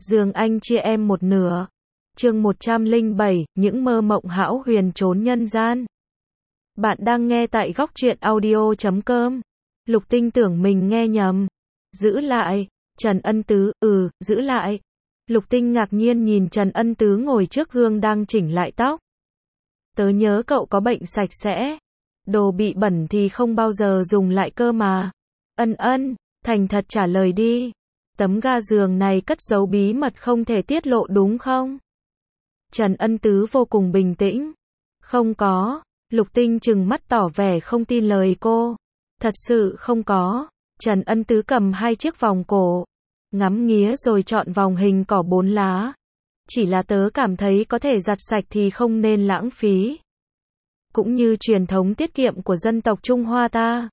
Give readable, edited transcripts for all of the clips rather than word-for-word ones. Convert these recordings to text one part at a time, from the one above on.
Giường anh chia em một nửa. Chương 107, những mơ mộng hão huyền trốn nhân gian. Bạn đang nghe tại góc truyện audio.com. Lục Tinh tưởng mình nghe nhầm. Giữ lại. Trần Ân Tứ, giữ lại. Lục Tinh ngạc nhiên nhìn Trần Ân Tứ ngồi trước gương đang chỉnh lại tóc. Tớ nhớ cậu có bệnh sạch sẽ. Đồ bị bẩn thì không bao giờ dùng lại cơ mà. Ân, thành thật trả lời đi. Tấm ga giường này cất giấu bí mật không thể tiết lộ đúng không? Trần Ân Tứ vô cùng bình tĩnh. Không có. Lục Tinh trừng mắt tỏ vẻ không tin lời cô. Thật sự không có. Trần Ân Tứ cầm hai chiếc vòng cổ. Ngắm nghía rồi chọn vòng hình cỏ 4 lá. Chỉ là tớ cảm thấy có thể giặt sạch thì không nên lãng phí. Cũng như truyền thống tiết kiệm của dân tộc Trung Hoa ta.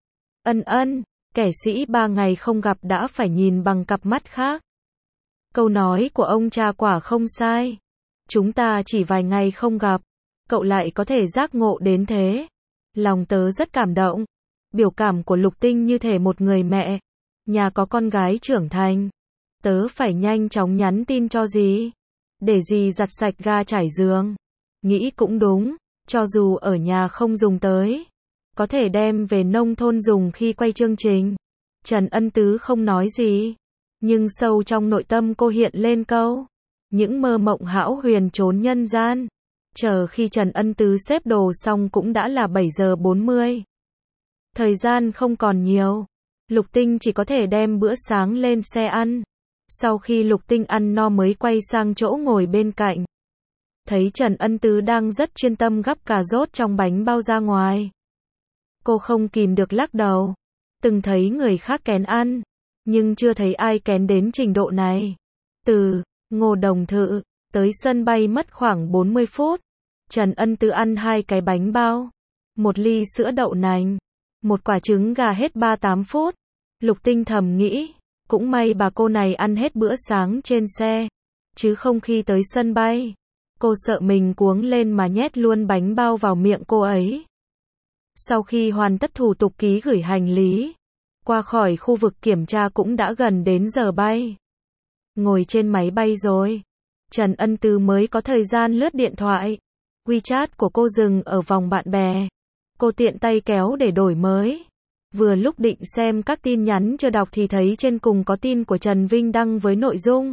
Ân, kẻ sĩ 3 ngày không gặp đã phải nhìn bằng cặp mắt khác. Câu nói của ông cha quả không sai. Chúng ta chỉ vài ngày không gặp, cậu lại có thể giác ngộ đến thế. Lòng tớ rất cảm động. Biểu cảm của Lục Tinh như thể một người mẹ. Nhà có con gái trưởng thành. Tớ phải nhanh chóng nhắn tin cho dì. Để dì giặt sạch ga trải giường. Nghĩ cũng đúng, cho dù ở nhà không dùng tới. Có thể đem về nông thôn dùng khi quay chương trình. Trần Ân Tứ không nói gì. Nhưng sâu trong nội tâm cô hiện lên câu. Những mơ mộng hão huyền trốn nhân gian. Chờ khi Trần Ân Tứ xếp đồ xong cũng đã là 7 giờ 40. Thời gian không còn nhiều. Lục Tinh chỉ có thể đem bữa sáng lên xe ăn. Sau khi Lục Tinh ăn no mới quay sang chỗ ngồi bên cạnh. Thấy Trần Ân Tứ đang rất chuyên tâm gắp cà rốt trong bánh bao ra ngoài. Cô không kìm được lắc đầu. Từng thấy người khác kén ăn, nhưng chưa thấy ai kén đến trình độ này. Từ Ngô Đồng Thự tới sân bay mất khoảng 40 phút. Trần Ân Tứ ăn 2 cái bánh bao, 1 ly sữa đậu nành, 1 quả trứng gà hết 38 phút. Lục Tinh thầm nghĩ, cũng may bà cô này ăn hết bữa sáng trên xe, chứ không khi tới sân bay. Cô sợ mình cuống lên mà nhét luôn bánh bao vào miệng cô ấy. Sau khi hoàn tất thủ tục ký gửi hành lý, qua khỏi khu vực kiểm tra cũng đã gần đến giờ bay. Ngồi trên máy bay rồi, Trần Ân Tứ mới có thời gian lướt điện thoại. WeChat của cô dừng ở vòng bạn bè. Cô tiện tay kéo để đổi mới. Vừa lúc định xem các tin nhắn chưa đọc thì thấy trên cùng có tin của Trần Vinh đăng với nội dung.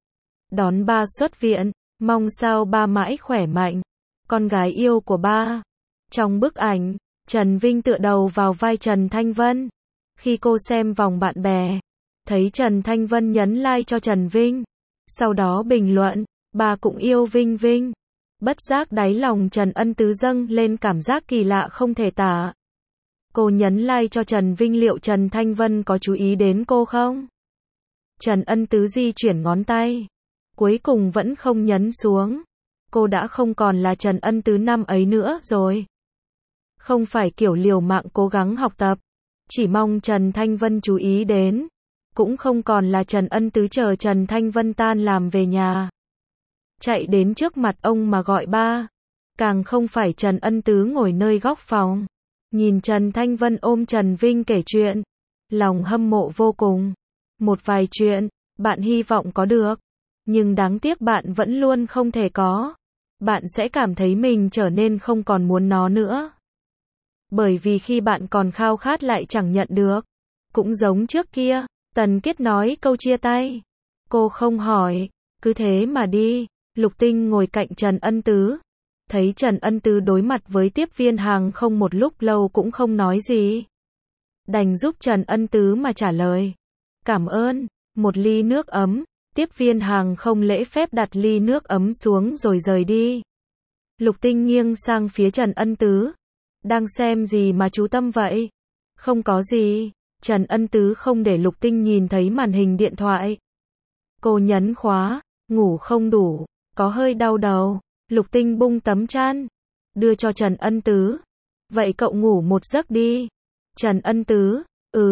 Đón ba xuất viện, mong sao ba mãi khỏe mạnh. Con gái yêu của ba. Trong bức ảnh, Trần Vinh tựa đầu vào vai Trần Thanh Vân. Khi cô xem vòng bạn bè, thấy Trần Thanh Vân nhấn like cho Trần Vinh. Sau đó bình luận, ba cũng yêu Vinh Vinh. Bất giác đáy lòng Trần Ân Tứ dâng lên cảm giác kỳ lạ không thể tả. Cô nhấn like cho Trần Vinh, liệu Trần Thanh Vân có chú ý đến cô không? Trần Ân Tứ di chuyển ngón tay. Cuối cùng vẫn không nhấn xuống. Cô đã không còn là Trần Ân Tứ năm ấy nữa rồi. Không phải kiểu liều mạng cố gắng học tập, chỉ mong Trần Thanh Vân chú ý đến. Cũng không còn là Trần Ân Tứ chờ Trần Thanh Vân tan làm về nhà, chạy đến trước mặt ông mà gọi ba. Càng không phải Trần Ân Tứ ngồi nơi góc phòng, nhìn Trần Thanh Vân ôm Trần Vinh kể chuyện. Lòng hâm mộ vô cùng. Một vài chuyện, bạn hy vọng có được. Nhưng đáng tiếc bạn vẫn luôn không thể có. Bạn sẽ cảm thấy mình trở nên không còn muốn nó nữa. Bởi vì khi bạn còn khao khát lại chẳng nhận được. Cũng giống trước kia, Tần Kiết nói câu chia tay. Cô không hỏi, cứ thế mà đi. Lục Tinh ngồi cạnh Trần Ân Tứ. Thấy Trần Ân Tứ đối mặt với tiếp viên hàng không một lúc lâu cũng không nói gì. Đành giúp Trần Ân Tứ mà trả lời. Cảm ơn, 1 ly nước ấm. Tiếp viên hàng không lễ phép đặt ly nước ấm xuống rồi rời đi. Lục Tinh nghiêng sang phía Trần Ân Tứ. Đang xem gì mà chú tâm vậy? Không có gì. Trần Ân Tứ không để Lục Tinh nhìn thấy màn hình điện thoại. Cô nhấn khóa, ngủ không đủ, có hơi đau đầu. Lục Tinh bung tấm chăn, đưa cho Trần Ân Tứ. Vậy cậu ngủ một giấc đi. Trần Ân Tứ,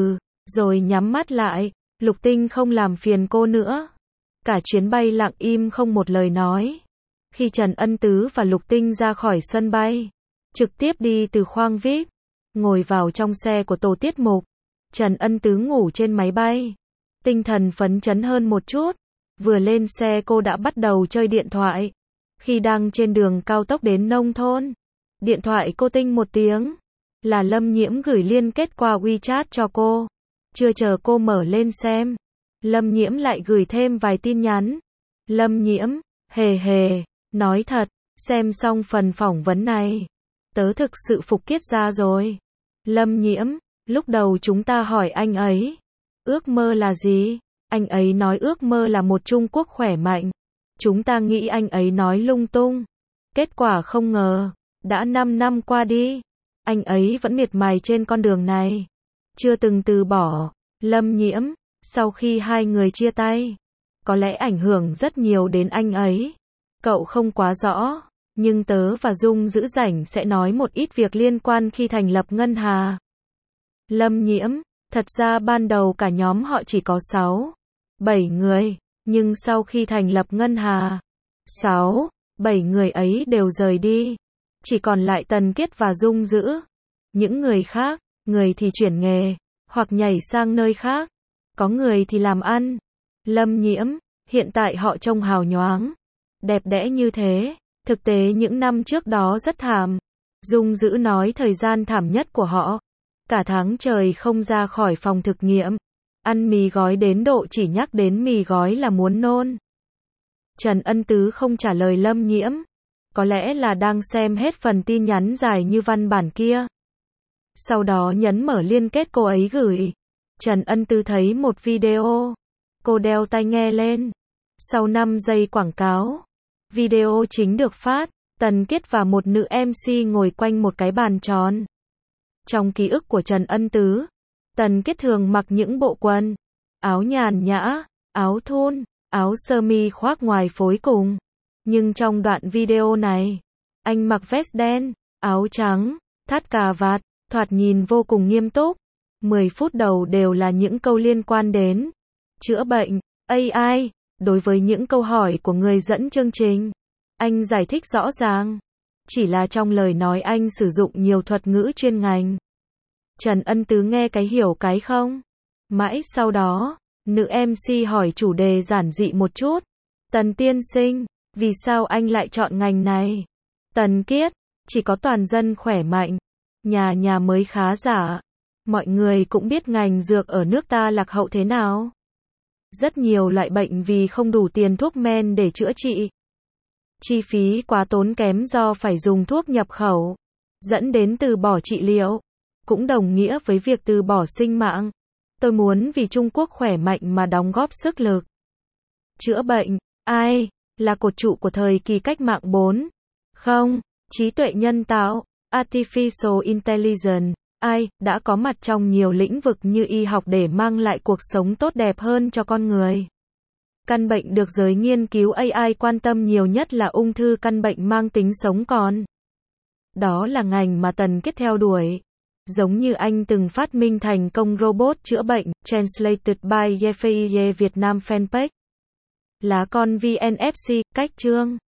rồi nhắm mắt lại. Lục Tinh không làm phiền cô nữa. Cả chuyến bay lặng im không một lời nói. Khi Trần Ân Tứ và Lục Tinh ra khỏi sân bay, trực tiếp đi từ khoang VIP, ngồi vào trong xe của tổ tiết mục. Trần Ân Tứ ngủ trên máy bay. Tinh thần phấn chấn hơn một chút. Vừa lên xe cô đã bắt đầu chơi điện thoại. Khi đang trên đường cao tốc đến nông thôn, điện thoại cô tinh một tiếng. Là Lâm Nhiễm gửi liên kết qua WeChat cho cô. Chưa chờ cô mở lên xem, Lâm Nhiễm lại gửi thêm vài tin nhắn. Lâm Nhiễm, hề hề, nói thật, xem xong phần phỏng vấn này, tớ thực sự phục Kiết Gia rồi. Lâm Nhiễm, lúc đầu chúng ta hỏi anh ấy, ước mơ là gì? Anh ấy nói ước mơ là một Trung Quốc khỏe mạnh. Chúng ta nghĩ anh ấy nói lung tung. Kết quả không ngờ, đã 5 năm qua đi, anh ấy vẫn miệt mài trên con đường này, chưa từng từ bỏ. Lâm Nhiễm, sau khi hai người chia tay, có lẽ ảnh hưởng rất nhiều đến anh ấy. Cậu không quá rõ, nhưng tớ và Dung giữ rảnh sẽ nói một ít việc liên quan khi thành lập Ngân Hà. Lâm Nhiễm, thật ra ban đầu cả nhóm họ chỉ có 6, 7 người, nhưng sau khi thành lập Ngân Hà, 6, 7 người ấy đều rời đi. Chỉ còn lại Tần Kiết và Dung giữ. Những người khác, người thì chuyển nghề, hoặc nhảy sang nơi khác. Có người thì làm ăn. Lâm Nhiễm, hiện tại họ trông hào nhoáng, đẹp đẽ như thế. Thực tế những năm trước đó rất thảm. Dung giữ nói thời gian thảm nhất của họ, cả tháng trời không ra khỏi phòng thực nghiệm, ăn mì gói đến độ chỉ nhắc đến mì gói là muốn nôn. Trần Ân Tứ không trả lời Lâm Nhiễm, có lẽ là đang xem hết phần tin nhắn dài như văn bản kia. Sau đó nhấn mở liên kết cô ấy gửi. Trần Ân Tứ thấy một video. Cô đeo tai nghe lên. Sau 5 giây quảng cáo, video chính được phát. Tần Kiết và một nữ MC ngồi quanh một cái bàn tròn. Trong ký ức của Trần Ân Tứ, Tần Kiết thường mặc những bộ quần áo nhàn nhã, áo thun, áo sơ mi khoác ngoài phối cùng. Nhưng trong đoạn video này, anh mặc vest đen, áo trắng, thắt cà vạt, thoạt nhìn vô cùng nghiêm túc. 10 phút đầu đều là những câu liên quan đến chữa bệnh, AI. Đối với những câu hỏi của người dẫn chương trình, anh giải thích rõ ràng. Chỉ là trong lời nói anh sử dụng nhiều thuật ngữ chuyên ngành. Trần Ân Tứ nghe cái hiểu cái không. Mãi sau đó, nữ MC hỏi chủ đề giản dị một chút. Tần tiên sinh, vì sao anh lại chọn ngành này? Tần Kiết, chỉ có toàn dân khỏe mạnh, nhà nhà mới khá giả. Mọi người cũng biết ngành dược ở nước ta lạc hậu thế nào. Rất nhiều loại bệnh vì không đủ tiền thuốc men để chữa trị. Chi phí quá tốn kém do phải dùng thuốc nhập khẩu, dẫn đến từ bỏ trị liệu, cũng đồng nghĩa với việc từ bỏ sinh mạng. Tôi muốn vì Trung Quốc khỏe mạnh mà đóng góp sức lực. Chữa bệnh, ai là cột trụ của thời kỳ cách mạng 4. Không, trí tuệ nhân tạo, Artificial Intelligence, AI, đã có mặt trong nhiều lĩnh vực như y học để mang lại cuộc sống tốt đẹp hơn cho con người. Căn bệnh được giới nghiên cứu AI quan tâm nhiều nhất là ung thư, căn bệnh mang tính sống còn. Đó là ngành mà Tần Kiết theo đuổi. Giống như anh từng phát minh thành công robot chữa bệnh, Translated by Yefeiye Việt Nam fanpage. Lá con VNFC, cách chương.